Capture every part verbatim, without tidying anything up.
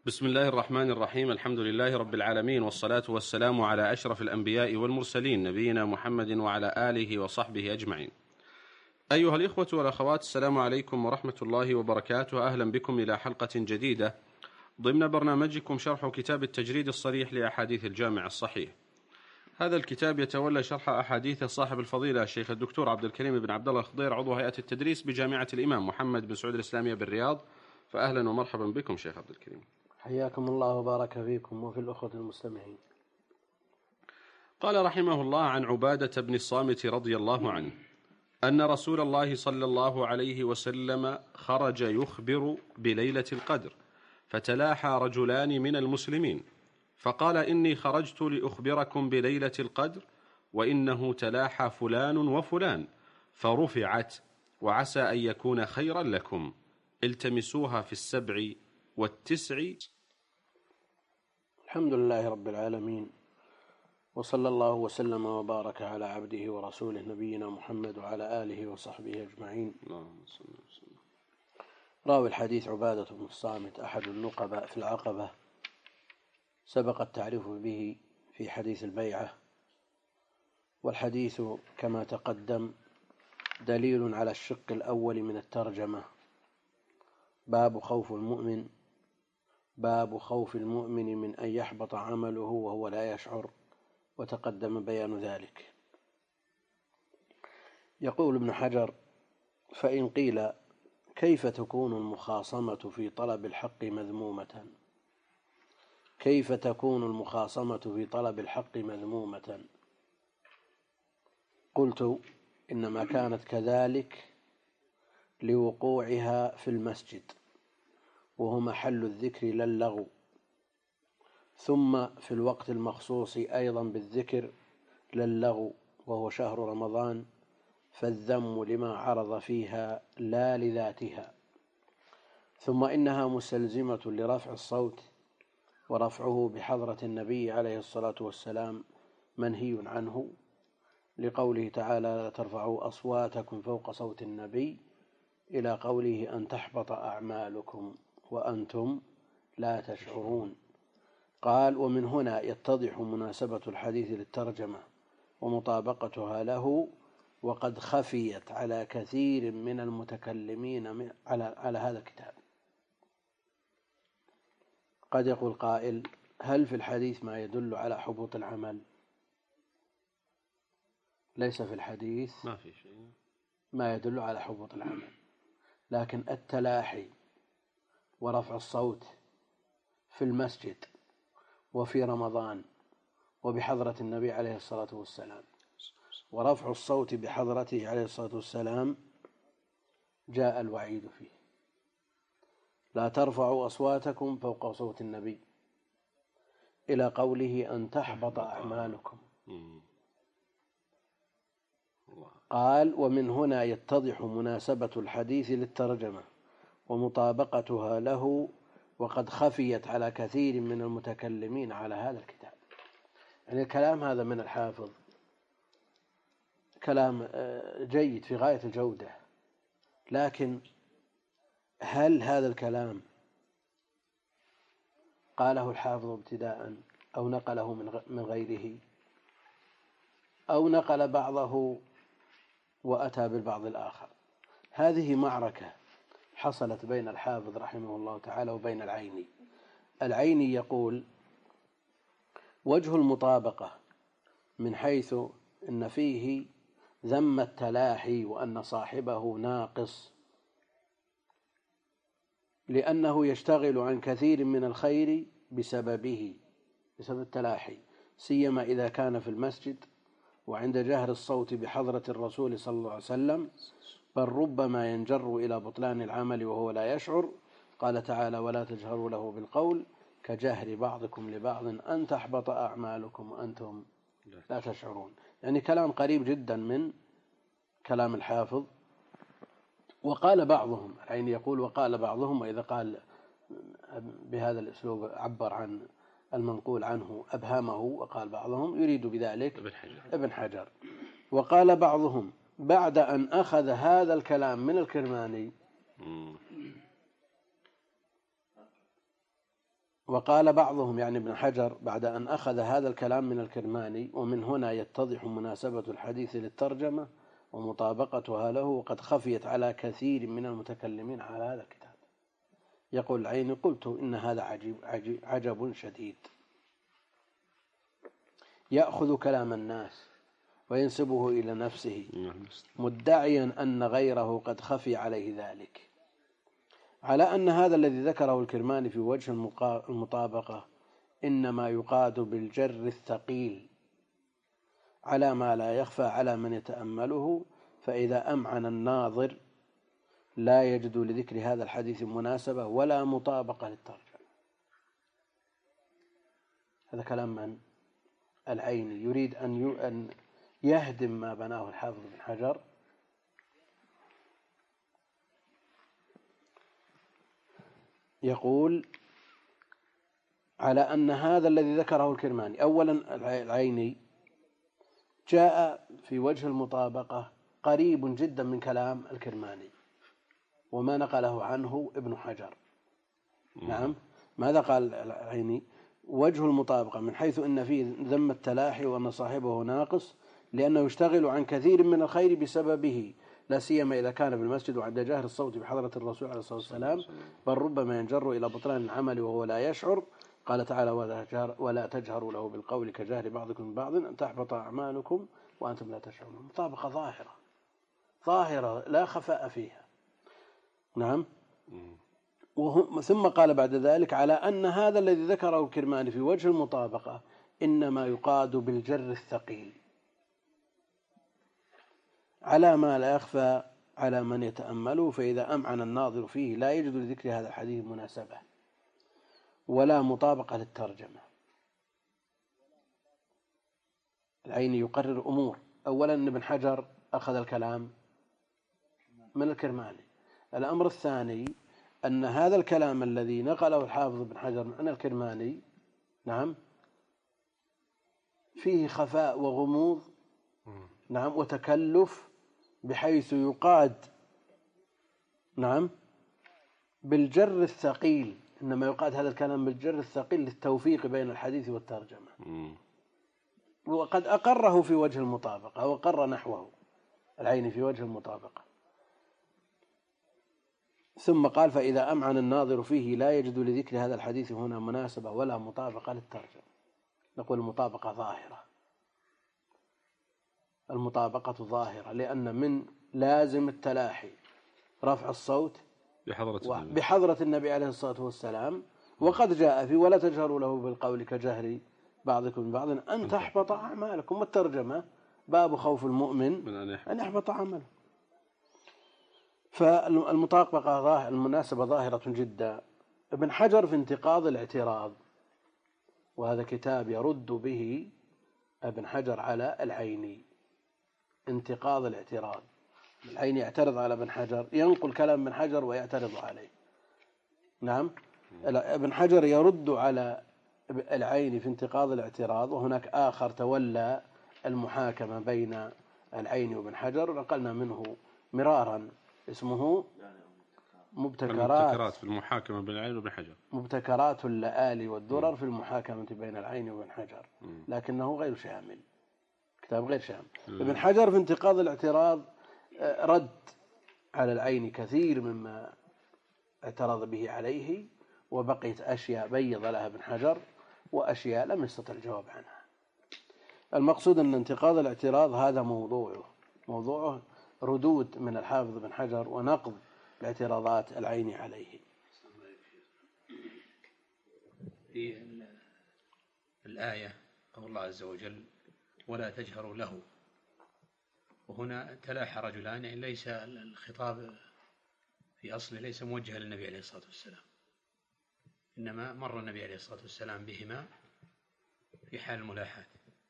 بسم الله الرحمن الرحيم. الحمد لله رب العالمين، والصلاة والسلام على أشرف الأنبياء والمرسلين، نبينا محمد وعلى آله وصحبه أجمعين. أيها الإخوة والأخوات، السلام عليكم ورحمة الله وبركاته. أهلا بكم إلى حلقة جديدة ضمن برنامجكم شرح كتاب التجريد الصريح لأحاديث الجامع الصحيح. هذا الكتاب يتولى شرح أحاديث صاحب الفضيلة الشيخ الدكتور عبد الكريم بن عبد الله الخضير، عضو هيئة التدريس بجامعة الإمام محمد بن سعود الإسلامية بالرياض. فأهلا ومرحبا بكم شيخ عبد الكريم. حياكم الله وبارك فيكم وفي الأخوة المستمعين. قال رحمه الله: عن عبادة بن الصامت رضي الله عنه أن رسول الله صلى الله عليه وسلم خرج يخبر بليلة القدر، فتلاحى رجلان من المسلمين فقال: إني خرجت لأخبركم بليلة القدر، وإنه تلاحى فلان وفلان فرفعت، وعسى أن يكون خيرا لكم، التمسوها في السبع والتسع. الحمد لله رب العالمين، وصلى الله وسلم وبارك على عبده ورسوله نبينا محمد وعلى آله وصحبه أجمعين. راوي الحديث عبادة بن الصامت، أحد النقباء في العقبة، سبق التعريف به في حديث البيعة، والحديث كما تقدم دليل على الشق الأول من الترجمة. باب خوف المؤمن باب خوف المؤمن من أن يحبط عمله وهو لا يشعر، وتقدم بيان ذلك. يقول ابن حجر: فإن قيل كيف تكون المخاصمة في طلب الحق مذمومة كيف تكون المخاصمة في طلب الحق مذمومة قلت: إنما كانت كذلك لوقوعها في المسجد، وهو محل الذكر لا اللغو، ثم في الوقت المخصوص أيضا بالذكر لا اللغو، وهو شهر رمضان، فالذم لما عرض فيها لا لذاتها. ثم إنها مستلزمة لرفع الصوت، ورفعه بحضرة النبي عليه الصلاة والسلام منهي عنه، لقوله تعالى: لا ترفعوا أصواتكم فوق صوت النبي، إلى قوله: أن تحبط أعمالكم وأنتم لا تشعرون. قال: ومن هنا يتضح مناسبة الحديث للترجمة ومطابقتها له، وقد خفيت على كثير من المتكلمين على, على هذا الكتاب. قد يقول قائل: هل في الحديث ما يدل على حبوط العمل؟ ليس في الحديث ما في شيء ما يدل على حبوط العمل، لكن التلاحي ورفع الصوت في المسجد وفي رمضان وبحضرة النبي عليه الصلاة والسلام، ورفع الصوت بحضرته عليه الصلاة والسلام، جاء الوعيد فيه: لا ترفعوا أصواتكم فوق صوت النبي، إلى قوله: أن تحبط أعمالكم. قال: ومن هنا يتضح مناسبة الحديث للترجمة ومطابقتها له، وقد خفيت على كثير من المتكلمين على هذا الكتاب. يعني الكلام هذا من الحافظ كلام جيد في غاية الجودة، لكن هل هذا الكلام قاله الحافظ ابتداء أو نقله من غيره، أو نقل بعضه وأتى بالبعض الآخر؟ هذه معركة حصلت بين الحافظ رحمه الله تعالى وبين العيني. العيني يقول: وجه المطابقة من حيث إن فيه ذم التلاحي وأن صاحبه ناقص، لأنه يشتغل عن كثير من الخير بسببه، بسبب التلاحي، سيما إذا كان في المسجد وعند جهر الصوت بحضرة الرسول صلى الله عليه وسلم، بل ربما ينجر إلى بطلان العمل وهو لا يشعر. قال تعالى: ولا تجهروا له بالقول كجهر بعضكم لبعض أن تحبط أعمالكم وأنتم لا تشعرون. يعني كلام قريب جدا من كلام الحافظ. وقال بعضهم، العين يقول: وقال بعضهم، وإذا قال بهذا الأسلوب عبر عن المنقول عنه أبهمه، وقال بعضهم يريد بذلك ابن حجر. ابن حجر. وقال بعضهم بعد أن أخذ هذا الكلام من الكرماني وقال بعضهم يعني ابن حجر بعد أن أخذ هذا الكلام من الكرماني: ومن هنا يتضح مناسبة الحديث للترجمة ومطابقتها له، وقد خفيت على كثير من المتكلمين على هذا الكتاب. يقول العيني: قلت إن هذا عجيب عجيب عجب شديد، يأخذ كلام الناس وينسبه إلى نفسه مدعيا أن غيره قد خفي عليه ذلك، على أن هذا الذي ذكره الكرماني في وجه المطابقة إنما يقاد بالجر الثقيل على ما لا يخفى على من يتأمله، فإذا أمعن الناظر لا يجد لذكر هذا الحديث مناسبة ولا مطابقة للترجمة. هذا كلام من؟ العيني، يريد أن يهدم ما بناه الحافظ بن حجر. يقول على أن هذا الذي ذكره الكرماني، أولا العيني جاء في وجه المطابقة قريب جدا من كلام الكرماني وما نقله عنه ابن حجر. نعم، ماذا قال العيني؟ وجه المطابقة من حيث إن فيه ذم التلاحي وأن صاحبه ناقص لأنه يشتغل عن كثير من الخير بسببه، لا سيما إذا كان بالمسجد وعند جاهر الصوت بحضرة الرسول عليه الصلاة والسلام، بل ربما ينجر إلى بطلان العمل وهو لا يشعر. قال تعالى: ولا تجهروا له بالقول كجهر بعضكم من بعض أن تحبط أعمالكم وأنتم لا تشعرون. مطابقة ظاهرة ظاهرة لا خفاء فيها. نعم. ثم قال بعد ذلك على أن هذا الذي ذكره الكرماني في وجه المطابقة إنما يقاد بالجر الثقيل على ما لا يخفى على من يتأمله، فإذا أمعن الناظر فيه لا يجد لذكر هذا الحديث مناسبة ولا مطابقة للترجمة. العيني يقرر أمور: أولا أن ابن حجر أخذ الكلام من الكرماني. الأمر الثاني أن هذا الكلام الذي نقله الحافظ بن حجر عن الكرماني نعم فيه خفاء وغموض نعم وتكلف، بحيث يقاد نعم بالجر الثقيل، إنما يقاد هذا الكلام بالجر الثقيل للتوفيق بين الحديث والترجمة. وقد أقره في وجه المطابقة وقر نحوه العيني في وجه المطابقة. ثم قال: فإذا أمعن الناظر فيه لا يجد لذكر هذا الحديث هنا مناسبة ولا مطابقة للترجمة. نقول المطابقة ظاهرة، المطابقة ظاهرة، لأن من لازم التلاحي رفع الصوت بحضرة النبي, بحضرة النبي عليه الصلاة والسلام، وقد جاء في ولا تجهروا له بالقول كجهر بعضكم بعض أن تحبط أعمالكم. والترجمة باب خوف المؤمن أن يحبط عمله. فالمطابقة ظاهرة، المناسبة ظاهرة جدا. ابن حجر في انتقاض الاعتراض، وهذا كتاب يرد به ابن حجر على العيني، انتقاض الاعتراض. العيني يعترض على ابن حجر، ينقل كلام ابن حجر ويعترض عليه. نعم، ابن حجر يرد على العيني في انتقاض الاعتراض، وهناك آخر تولى المحاكمة بين العيني وابن حجر، ونقلنا منه مرارا، اسمه مبتكرات في المحاكمة بين العين وابن حجر، مبتكرات اللآلي والدرر في المحاكمة بين العين وابن حجر، لكنه غير شامل، كتاب غير شامل. ابن حجر في انتقاض الاعتراض رد على العين كثير مما اعترض به عليه، وبقيت أشياء بيض لها ابن حجر وأشياء لم يستطع الجواب عنها. المقصود أن انتقاض الاعتراض هذا موضوعه موضوعه ردود من الحافظ بن حجر ونقض الاعتراضات العين عليه. في الآية قول الله عز وجل: ولا تجهروا له، وهنا تلاحى رجلان، يعني ليس الخطاب في أصله ليس موجها للنبي عليه الصلاة والسلام، إنما مر النبي عليه الصلاة والسلام بهما في حال الملاحاة،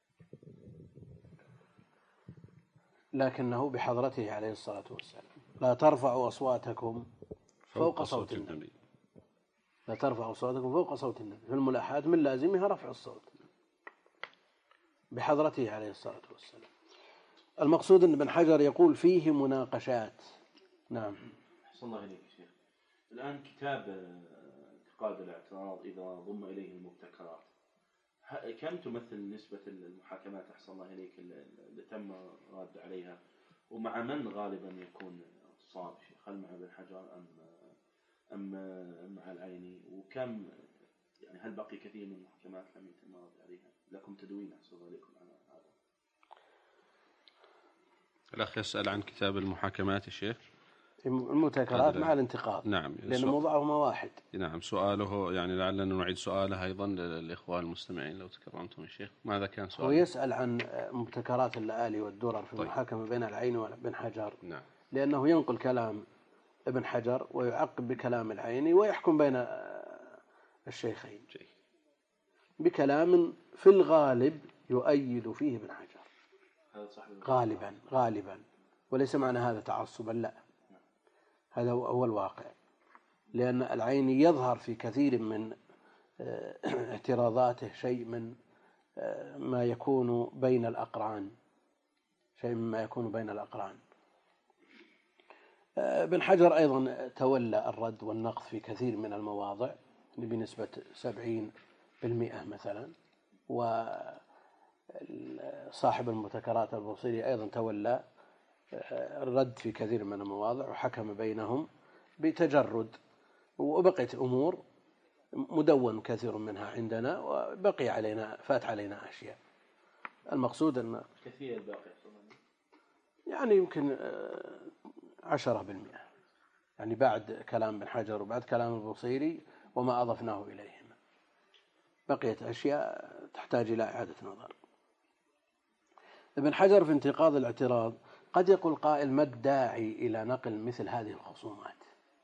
لكنه بحضرته عليه الصلاة والسلام. لا ترفعوا أصواتكم فوق, فوق صوت النبي. النبي لا ترفعوا أصواتكم فوق صوت النبي. في الملاحاة من لازمها رفع الصوت بحضرته عليه الصلاة والسلام. المقصود أن ابن حجر يقول فيه مناقشات. نعم. أحسن الله إليك شيخ. الآن كتاب اعتقاد الاعتراض إذا ضم إليه المبتكرات، كم تمثل نسبة المحاكمات أحسن الله إليك اللي تم رد عليها، ومع من غالبا يكون الصواب؟ هل مع ابن حجر أم أم مع العيني؟ وكم يعني هل بقي كثير من المحاكمات لم يتم الرد عليها؟ لكم تدوين أحسن الله إليكم على هذا. الأخ يسأل عن كتاب المحاكمات يا شيخ. المبتكرات مع الانتقاد. نعم. لأن موضوعهما واحد. نعم. سؤاله يعني لعلنا نعيد سؤاله أيضا للإخوان المستمعين لو تكرمتم يا شيخ. ماذا كان سؤاله؟ هو يسأل عن مبتكرات اللآلي والدرر في المحاكمة طيب. بين العين وابن حجر. نعم. لأنه ينقل كلام ابن حجر ويعقب بكلام العيني ويحكم بين الشيخين جي. بكلام في الغالب يؤيد فيه ابن حجر غالبا غالبا وليس معنى هذا تعصبا، لا، هذا هو الواقع. لأن العيني يظهر في كثير من اعتراضاته شيء من ما يكون بين الأقران شيء مما يكون بين الأقران. ابن حجر أيضا تولى الرد والنقد في كثير من المواضع بنسبة سبعين بالمئة مثلا، وصاحب المبتكرات البوصيري أيضا تولى الرد في كثير من المواضع وحكم بينهم بتجرد. وبقيت أمور مدون كثير منها عندنا وبقي علينا فات علينا أشياء. المقصود أن كثير باقي يعني يمكن عشرة بالمئة، يعني بعد كلام ابن حجر وبعد كلام البوصيري وما أضفناه إليهما بقيت أشياء تحتاج إلى إعادة نظر. ابن حجر في انتقاض الاعتراض قد يقول قائل ما الداعي إلى نقل مثل هذه الخصومات؟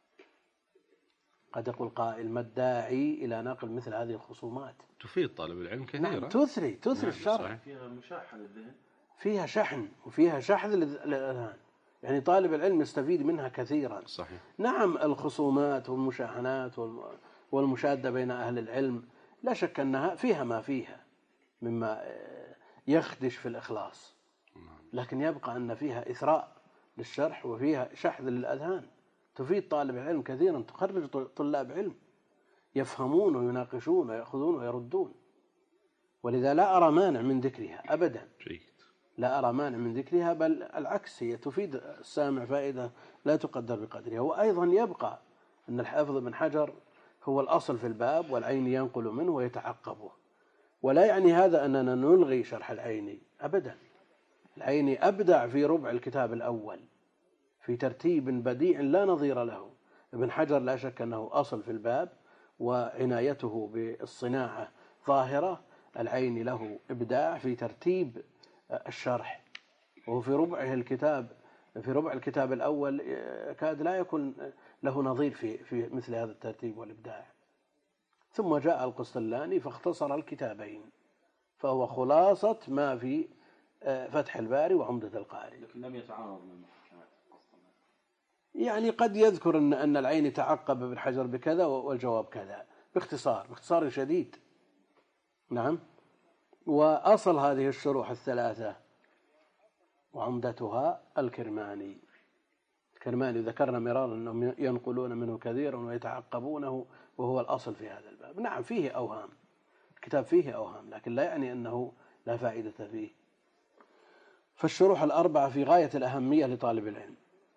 قد يقول قائل ما الداعي إلى نقل مثل هذه الخصومات؟ تفيد طالب العلم كثيرا. نعم تثري تثري نعم الشرع. فيها مشاحن للذهن، فيها شحن وفيها شحذ للأذهان، يعني طالب العلم يستفيد منها كثيرا. صحيح. نعم الخصومات والمشاحنات والمشادة بين أهل العلم لا شك أنها فيها ما فيها مما يخدش في الإخلاص، لكن يبقى أن فيها إثراء للشرح وفيها شحذ للأذهان، تفيد طالب العلم كثيرا، تخرج طلاب علم يفهمون ويناقشون ويأخذون ويردون. ولذا لا أرى مانع من ذكرها أبدا، لا أرى مانع من ذكرها، بل العكس هي تفيد السامع فائدة لا تقدر بقدرها. وأيضا يبقى أن الحافظ بن حجر هو الأصل في الباب والعين ينقل منه ويتعقبه، ولا يعني هذا أننا نلغي شرح العيني أبدا. العيني أبدع في ربع الكتاب الأول في ترتيب بديع لا نظير له. ابن حجر لا شك أنه أصل في الباب وعنايته بالصناعة ظاهرة. العيني له إبداع في ترتيب الشرح، وهو في ربعه الكتاب في ربع الكتاب الأول كاد لا يكون له نظير في في مثل هذا الترتيب والإبداع. ثم جاء القسطلاني فاختصر الكتابين، فهو خلاصة ما في فتح الباري وعمدة القاري. لكن لم يتعارض من المحاكمات، يعني قد يذكر أن أن العين تعقب ابن حجر بكذا والجواب كذا باختصار باختصار شديد. نعم. وأصل هذه الشروح الثلاثة وعمدتها الكرماني. الكرماني ذكرنا مرارا أنهم ينقلون منه كثيرا ويتعقبونه، وهو الأصل في هذا الباب. نعم فيه أوهام، الكتاب فيه أوهام، لكن لا يعني أنه لا فائدة فيه. فالشروح الأربعة في غاية الأهمية لطالب العلم.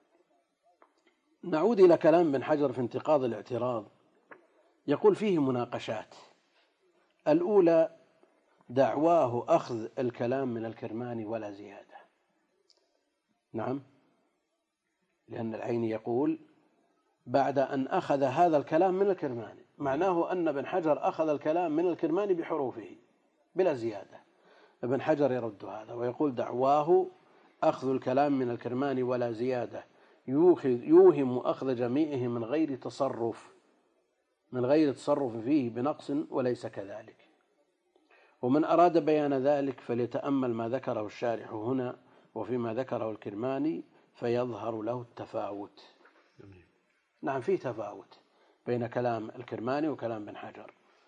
نعود إلى كلام ابن حجر في انتقاض الاعتراض. يقول فيه مناقشات. الأولى دعواه أخذ الكلام من الكرماني ولا زيادة. نعم، لأن العيني يقول بعد أن أخذ هذا الكلام من الكرماني، معناه أن ابن حجر أخذ الكلام من الكرماني بحروفه بلا زيادة. ابن حجر يرد هذا ويقول دعواه أخذ الكلام من الكرماني ولا زيادة يوهم أخذ جميعه من غير تصرف من غير تصرف فيه بنقص وليس كذلك. ومن أراد بيان ذلك فليتأمل ما ذكره الشارح هنا وفيما ذكره الكرماني فيظهر له التفاوت. نعم فيه تفاوت بين كلام الكرماني وكلام ابن حجر.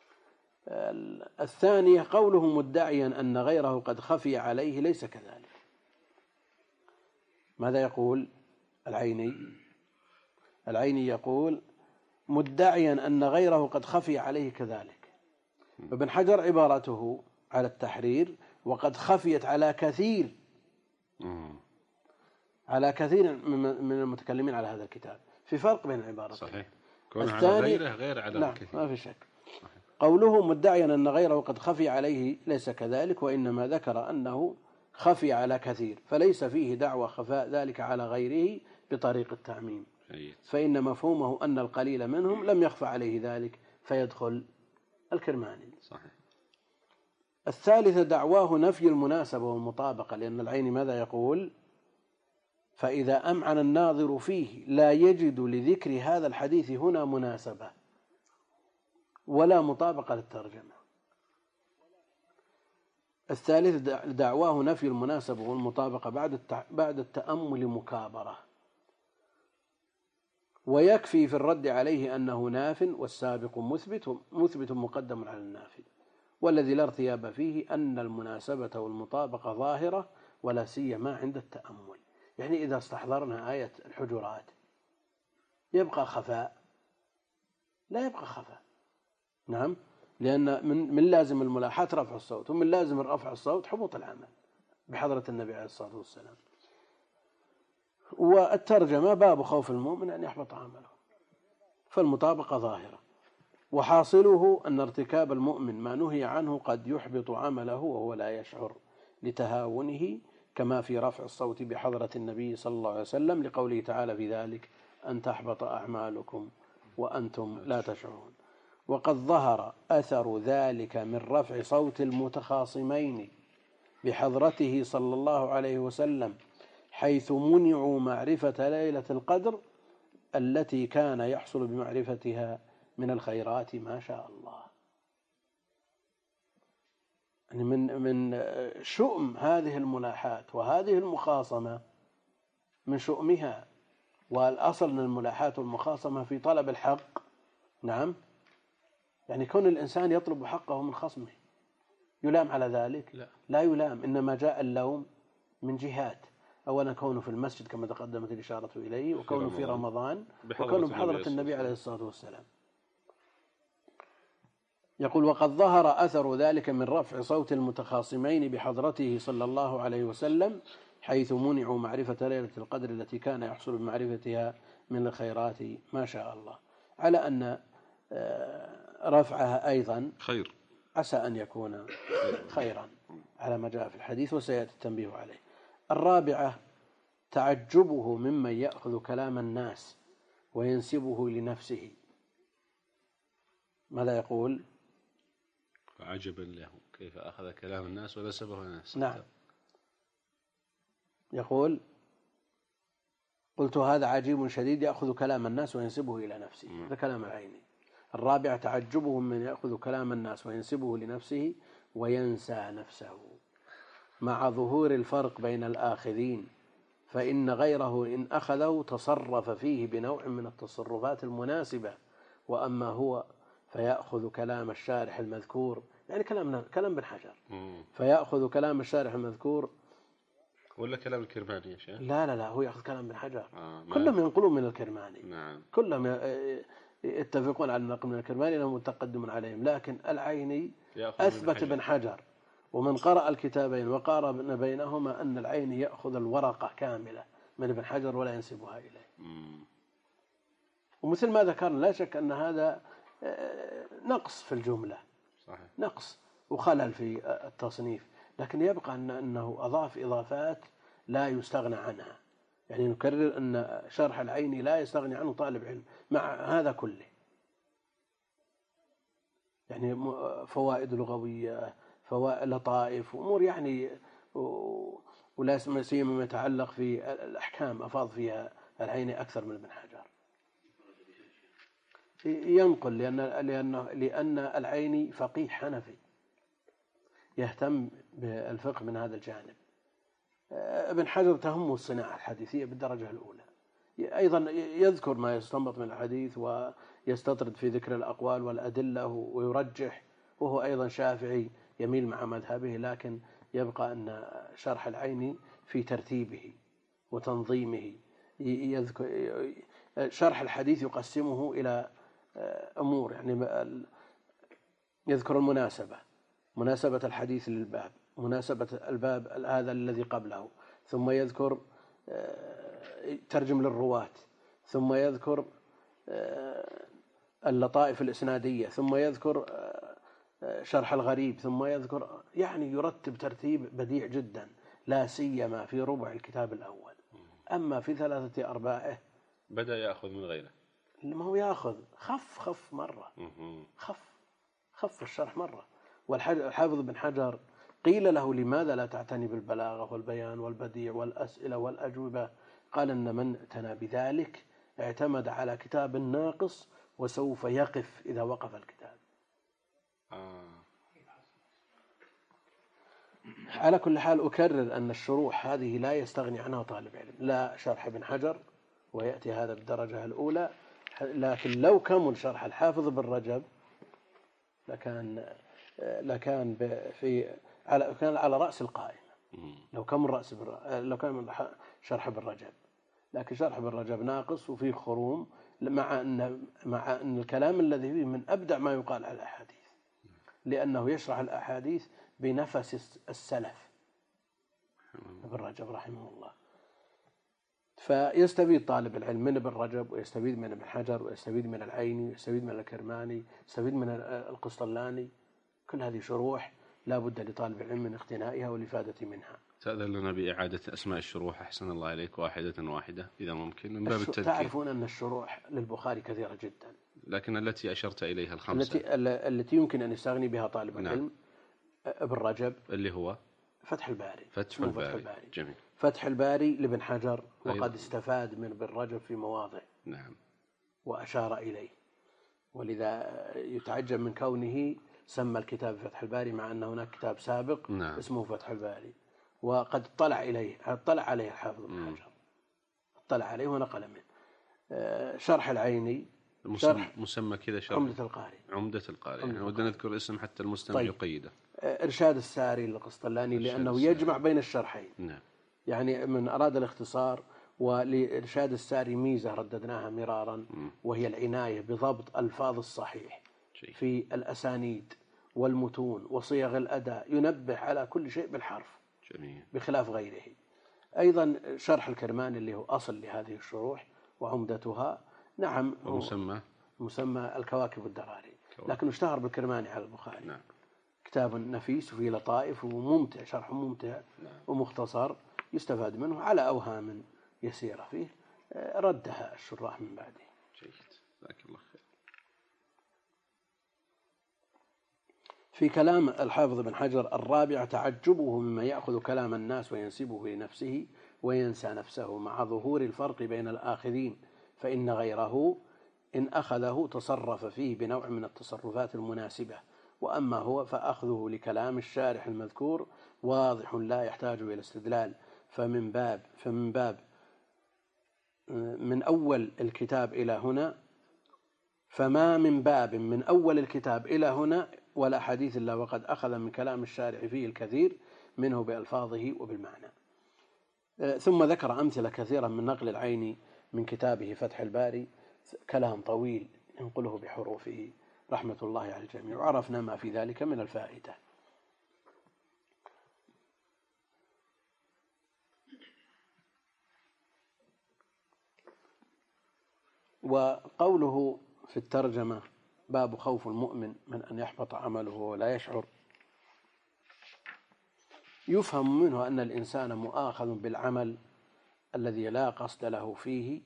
الثانية قوله مدعيا أن غيره قد خفي عليه ليس كذلك. ماذا يقول العيني؟ العيني يقول مدعيا أن غيره قد خفي عليه كذلك. ابن حجر عبارته على التحرير وقد خفيت على كثير على كثير من المتكلمين على هذا الكتاب. في فرق بين العبارتين. صحيح. كون على غيره غير على لا الكثير. ما في شك. قوله مدعيا أن غيره قد خفي عليه ليس كذلك، وإنما ذكر أنه خفي على كثير، فليس فيه دعوى خفاء ذلك على غيره بطريق التعميم، فإن مفهومه أن القليل منهم لم يخفى عليه ذلك فيدخل الكرماني. صحيح. الثالثة دعواه نفي المناسبة والمطابقة، لأن العين ماذا يقول؟ فإذا أمعن الناظر فيه لا يجد لذكر هذا الحديث هنا مناسبة ولا مطابقة للترجمة. الثالث دعواه نفي المناسبة والمطابقة بعد بعد التأمل مكابرة، ويكفي في الرد عليه أنه ناف والسابق مثبت مثبت مقدم على النافي، والذي لا ارتياب فيه أن المناسبة والمطابقة ظاهرة ولا سيما عند التأمل. يعني إذا استحضرنا آية الحجرات يبقى خفاء؟ لا يبقى خفاء. نعم، لأن من من لازم الملاحاة رفع الصوت، ومن لازم رفع الصوت حبوط العمل بحضرة النبي عليه الصلاة والسلام. والترجمة باب خوف المؤمن أن يحبط عمله، فالمطابقة ظاهرة. وحاصله أن ارتكاب المؤمن ما نهي عنه قد يحبط عمله وهو لا يشعر لتهاونه، كما في رفع الصوت بحضرة النبي صلى الله عليه وسلم لقوله تعالى في ذلك أن تحبط أعمالكم وأنتم لا تشعرون. وقد ظهر أثر ذلك من رفع صوت المتخاصمين بحضرته صلى الله عليه وسلم، حيث منعوا معرفة ليلة القدر التي كان يحصل بمعرفتها من الخيرات ما شاء الله. يعني من من شؤم هذه الملاحاة وهذه المخاصمة، من شؤمها، والأصل من الملاحاة والمخاصمة في طلب الحق. نعم، يعني كون الإنسان يطلب حقه من خصمه يلام على ذلك؟ لا, لا يلام، إنما جاء اللوم من جهات. أولا كونه في المسجد كما تقدمت الإشارة إليه، وكونه في رمضان، وكونه بحضرة النبي عليه الصلاة والسلام. يقول وقد ظهر أثر ذلك من رفع صوت المتخاصمين بحضرته صلى الله عليه وسلم، حيث منعوا معرفة ليلة القدر التي كان يحصل بمعرفتها من الخيرات ما شاء الله، على أن رفعها أيضا خير، عسى أن يكون خيرا على ما جاء في الحديث وسيأتي التنبيه عليه. الرابعة تعجبه ممن يأخذ كلام الناس وينسبه لنفسه. ماذا يقول؟ عجبا له كيف أخذ كلام الناس ونسبه لنفسه. نعم، يقول قلت هذا عجيب شديد يأخذ كلام الناس وينسبه إلى نفسه. هذا كلام العيني. الرابع تعجبه من يأخذ كلام الناس وينسبه لنفسه وينسى نفسه، مع ظهور الفرق بين الآخذين، فإن غيره إن أخذه تصرف فيه بنوع من التصرفات المناسبة، وأما هو فيأخذ كلام الشارح المذكور، يعني كلام كلام ابن حجر، فيأخذ كلام الشارح المذكور ولا كلام الكرماني يا شيخ؟ لا لا لا هو يأخذ كلام ابن حجر. آه كلهم ينقلون من الكرماني. نعم. كلهم يتفقون على النقل من الكرماني لهم متقدم عليهم، لكن العيني أثبت ابن حجر، ومن قرأ الكتابين وقارن بينهما أن العيني يأخذ الورقة كاملة من ابن حجر ولا ينسبها إليه. مم. ومثل ما ذكرنا لا شك أن هذا نقص في الجملة. صحيح. نقص وخلل في التصنيف، لكن يبقى أن أنه أضاف إضافات لا يستغنى عنها. يعني نكرر أن شرح العيني لا يستغني عنه طالب علم مع هذا كله، يعني فوائد لغوية، فوائد لطائف، أمور يعني ولا سيما ما يتعلق في الأحكام أفاض فيها العيني أكثر من ابن حجر. ينقل لأن لأن لأن العيني فقيه حنفي يهتم بالفقه من هذا الجانب. ابن حجر تهمه الصناعة الحديثية بالدرجة الأولى، أيضا يذكر ما يستنبط من الحديث ويستطرد في ذكر الأقوال والأدلة ويرجح، وهو أيضا شافعي يميل مع مذهبه، لكن يبقى أن شرح العيني في ترتيبه وتنظيمه. يذكر شرح الحديث يقسمه إلى أمور، يعني يذكر المناسبة، مناسبة الحديث للباب، مناسبة الباب هذا الذي قبله، ثم يذكر ترجم للرواة، ثم يذكر اللطائف الإسنادية، ثم يذكر شرح الغريب، ثم يذكر، يعني يرتب ترتيب بديع جدا، لا سيما في ربع الكتاب الأول. أما في ثلاثة أرباعه بدأ يأخذ من غيره، ما هو يأخذ خف خف مرة، خف خف الشرح مرة. والحافظ بن حجر قيل له لماذا لا تعتني بالبلاغة والبيان والبديع والأسئلة والأجوبة؟ قال إن من اعتنى بذلك اعتمد على كتاب ناقص وسوف يقف إذا وقف الكتاب. آه. على كل حال أكرر أن الشروح هذه لا يستغني عنها طالب علم، لا شرح ابن حجر ويأتي هذا بالدرجة الأولى، لكن لو كمل شرح الحافظ بن رجب لكان لكان في على كان على رأس القائمة، لو كمل رأس لو كان شرح ابن رجب، لكن شرح ابن رجب ناقص وفيه خروم، مع أن مع أن الكلام الذي فيه من أبدع ما يقال على الأحاديث، لأنه يشرح الأحاديث بنفس السلف ابن رجب رحمه الله. فيستفيد طالب العلم من ابن رجب، ويستفيد من ابن حجر، ويستفيد من العيني، ويستفيد من الكرماني، يستفيد من القسطلاني. كل هذه شروح لا بد لطالب العلم من اقتنائها والإفادة منها. تأذن لنا بإعادة أسماء الشروح أحسن الله عليك واحدة واحدة إذا ممكن من باب التذكير. تعرفون أن الشروح للبخاري كثيرة جدا، لكن التي أشرت إليها الخمسة التي التي يمكن أن يستغني بها طالب العلم. نعم. ابن رجب اللي هو فتح الباري، فتح الباري. فتح الباري جميل. فتح الباري لابن حجر، وقد أيضا استفاد من ابن رجب في مواضع. نعم. وأشار إليه، ولذا يتعجب من كونه سمى الكتاب فتح الباري مع أن هناك كتاب سابق. نعم. اسمه فتح الباري، وقد اطلع إليه اطلع عليه الحافظ ابن حجر، اطلع عليه ونقل منه. شرح العيني شرح مسمى كذا، شرح عمدة القاري. عمدة القاري، يعني ودنا نذكر اسم حتى المستمع طيب. يقيده. إرشاد الساري للقسطلاني، لأنه الساري. يجمع بين الشرحين. نعم. يعني من أراد الاختصار، ولإرشاد الساري ميزة رددناها مرارا، م. وهي العناية بضبط ألفاظ الصحيح شيء. في الأسانيد والمتون وصيغ الأداء، ينبه على كل شيء بالحرف. جميل. بخلاف غيره. أيضا شرح الكرماني اللي هو أصل لهذه الشروح وعمدتها. نعم. ومسمى مسمى الكواكب والدراري، لكن اشتهر بالكرماني على البخاري. نعم. كتاب نفيس وفيه لطائف وممتع، شرح ممتع. نعم. ومختصر يستفاد منه على أوهام يسيرة فيه ردها الشراح من بعده. جيد، جزاك الله خير. في كلام الحافظ بن حجر الرابع تعجبه مما يأخذ كلام الناس وينسبه لنفسه وينسى نفسه، مع ظهور الفرق بين الآخذين، فإن غيره إن أخذه تصرف فيه بنوع من التصرفات المناسبة، وأما هو فأخذه لكلام الشارح المذكور واضح لا يحتاج إلى استدلال، فمن باب فمن باب من أول الكتاب إلى هنا فما من باب من أول الكتاب إلى هنا ولا حديث إلا وقد أخذ من كلام الشارح فيه الكثير منه بألفاظه وبالمعنى. ثم ذكر أمثلة كثيرة من نقل العيني من كتابه فتح الباري، كلام طويل ينقله بحروفه رحمة الله على الجميع، وعرفنا ما في ذلك من الفائدة. وقوله في الترجمة باب خوف المؤمن من أن يحبط عمله ولا يشعر، يفهم منه أن الإنسان مؤاخذ بالعمل الذي لا قصد له فيه،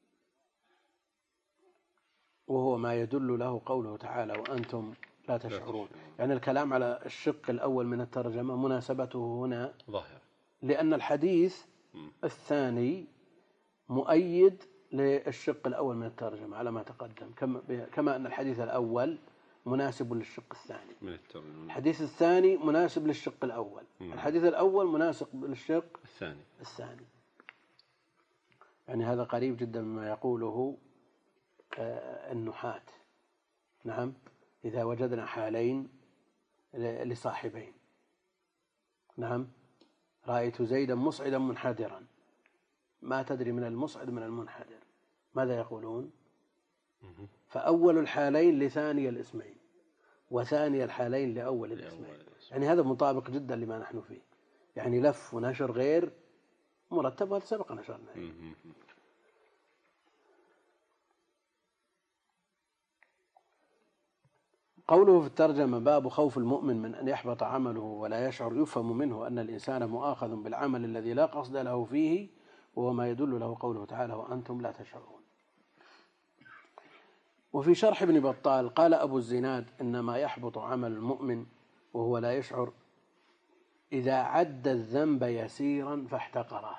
وهو ما يدل له قوله تعالى وأنتم لا تشعرون. يعني الكلام على الشق الأول من الترجمة مناسبته هنا ظاهر، لأن الحديث الثاني مؤيد للشق الأول من الترجمة على ما تقدم، كما أن الحديث الأول مناسب للشق الثاني من الترجمة. الحديث الثاني مناسب للشق الأول، مم. الحديث الأول مناسب للشق الثاني الثاني يعني هذا قريب جدا مما يقوله آه النحاة. نعم، إذا وجدنا حالين لصاحبين، نعم، رأيت زيدا مصعدا منحدرا، ما تدري من المصعد من المنحدر، ماذا يقولون؟ فأول الحالين لثاني الاسمين، وثاني الحالين لأول الاسمين. يعني هذا مطابق جدا لما نحن فيه، يعني لف ونشر غير مرتب، وهذا سبق نشرنا. قوله في الترجمة باب خوف المؤمن من أن يحبط عمله ولا يشعر، يفهم منه أن الإنسان مؤاخذ بالعمل الذي لا قصد له فيه، وهو ما يدل له قوله تعالى وأنتم لا تشعرون. وفي شرح ابن بطال قال أبو الزناد إنما يحبط عمل المؤمن وهو لا يشعر إذا عد الذنب يسيرا فاحتقره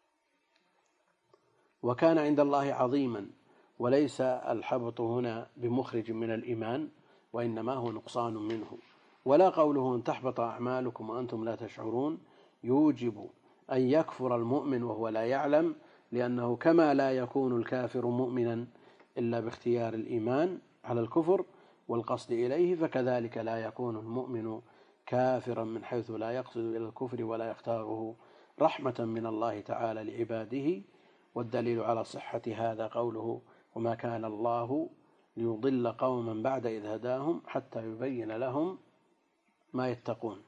وكان عند الله عظيما، وليس الحبط هنا بمخرج من الإيمان، وإنما هو نقصان منه. ولا قوله أن تحبط أعمالكم وأنتم لا تشعرون يوجب أن يكفر المؤمن وهو لا يعلم، لأنه كما لا يكون الكافر مؤمنا إلا باختيار الإيمان على الكفر والقصد إليه، فكذلك لا يكون المؤمن كافرا من حيث لا يقصد إلى الكفر ولا يختاره رحمة من الله تعالى لعباده. والدليل على صحة هذا قوله وما كان الله ليضل قوما بعد إذ هداهم حتى يبين لهم ما يتقون.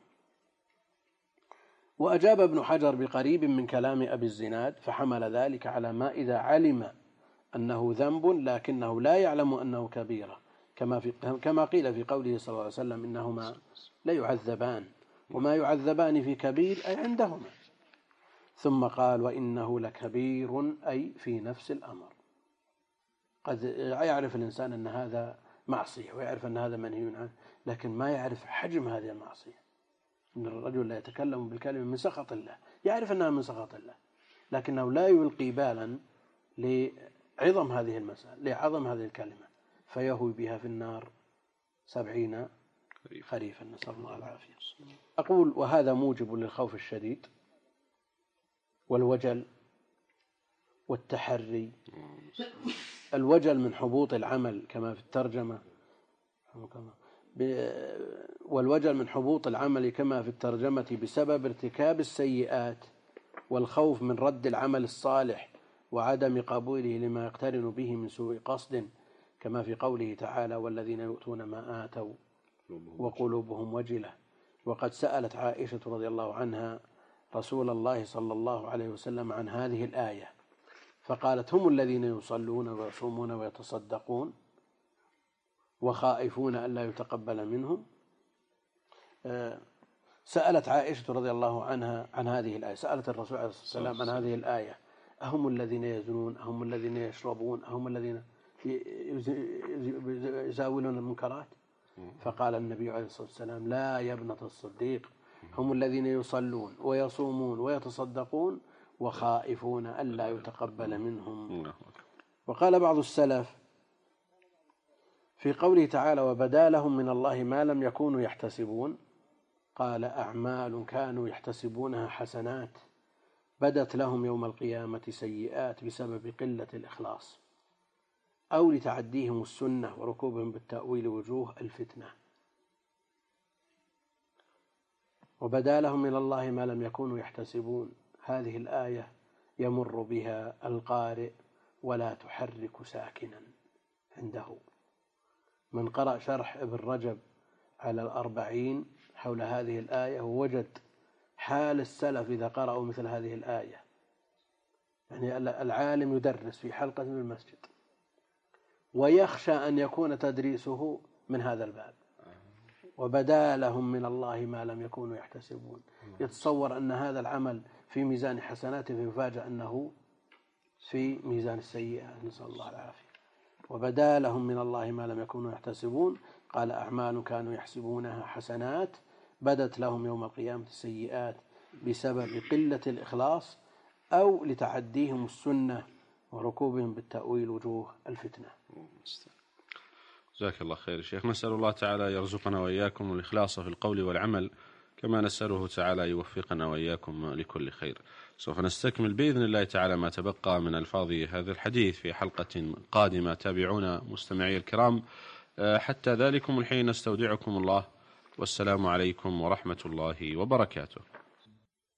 وأجاب ابن حجر بقريب من كلام أبي الزناد، فحمل ذلك على ما إذا علم أنه ذنب لكنه لا يعلم أنه كبيرة، كما, في كما قيل في قوله صلى الله عليه وسلم إنهما لا يعذبان وما يعذبان في كبير أي عندهما. ثم قال وإنه لكبير أي في نفس الأمر. قد يعرف الإنسان أن هذا معصية ويعرف أن هذا منهي عنه، لكن ما يعرف حجم هذه المعصية. إن الرجل لا يتكلم بالكلمة من سخط الله، يعرف أنها من سخط الله، لكنه لا يلقي بالا لعظم هذه المسألة، لعظم هذه الكلمة، فيهوي بها في النار سبعين خريفا، نسأل الله العافية. أقول وهذا موجب للخوف الشديد والوجل والتحري. الوجل من حبوط العمل كما في الترجمة، والوجل من حبوط العمل كما في الترجمة بسبب ارتكاب السيئات، والخوف من رد العمل الصالح وعدم قبوله لما يقترن به من سوء قصد، كما في قوله تعالى والذين يؤتون ما آتوا وقلوبهم وجلة. وقد سألت عائشة رضي الله عنها رسول الله صلى الله عليه وسلم عن هذه الآية، فقالت هم الذين يصلون ويصومون ويتصدقون وخائفون ألا يتقبل منهم. سألت عائشة رضي الله عنها عن هذه الآية، سألت الرسول عليه الصلاة والسلام عن هذه الآية أهم الذين يزنون أهم الذين يشربون أهم الذين يزاولون المنكرات؟ فقال النبي عليه الصلاة والسلام لا يا ابنة الصديق، هم الذين يصلون ويصومون ويتصدقون وخائفون ألا يتقبل منهم. وقال بعض السلف في قوله تعالى وبدا لهم من الله ما لم يكونوا يحتسبون، قال أعمال كانوا يحتسبونها حسنات بدت لهم يوم القيامة سيئات بسبب قلة الإخلاص أو لتعديهم السنة وركوبهم بالتأويل وجوه الفتنة. وبدا لهم من الله ما لم يكونوا يحتسبون، هذه الآية يمر بها القارئ ولا تحرك ساكنا عنده. من قرأ شرح ابن رجب على الأربعين حول هذه الآية ووجد حال السلف إذا قرأوا مثل هذه الآية، يعني العالم يدرس في حلقة من المسجد ويخشى أن يكون تدريسه من هذا الباب، وبدا لهم من الله ما لم يكونوا يحتسبون، يتصور أن هذا العمل في ميزان حسناته فيفاجأ أنه في ميزان السيئات، نسأل الله العافية. وبدا لهم من الله ما لم يكونوا يحتسبون، قال أعمال كانوا يحسبونها حسنات بدت لهم يوم القيامة سيئات بسبب قلة الإخلاص أو لتعديهم السنة وركوبهم بالتأويل وجوه الفتنة. جزاك الله خير شيخ. نسأل الله تعالى يرزقنا وإياكم الإخلاص في القول والعمل، كما نسأله تعالى يوفقنا وإياكم لكل خير. سوف نستكمل بإذن الله تعالى ما تبقى من ألفاظ هذا الحديث في حلقة قادمة. تابعونا مستمعي الكرام حتى ذلكم الحين نستودعكم الله، والسلام عليكم ورحمة الله وبركاته.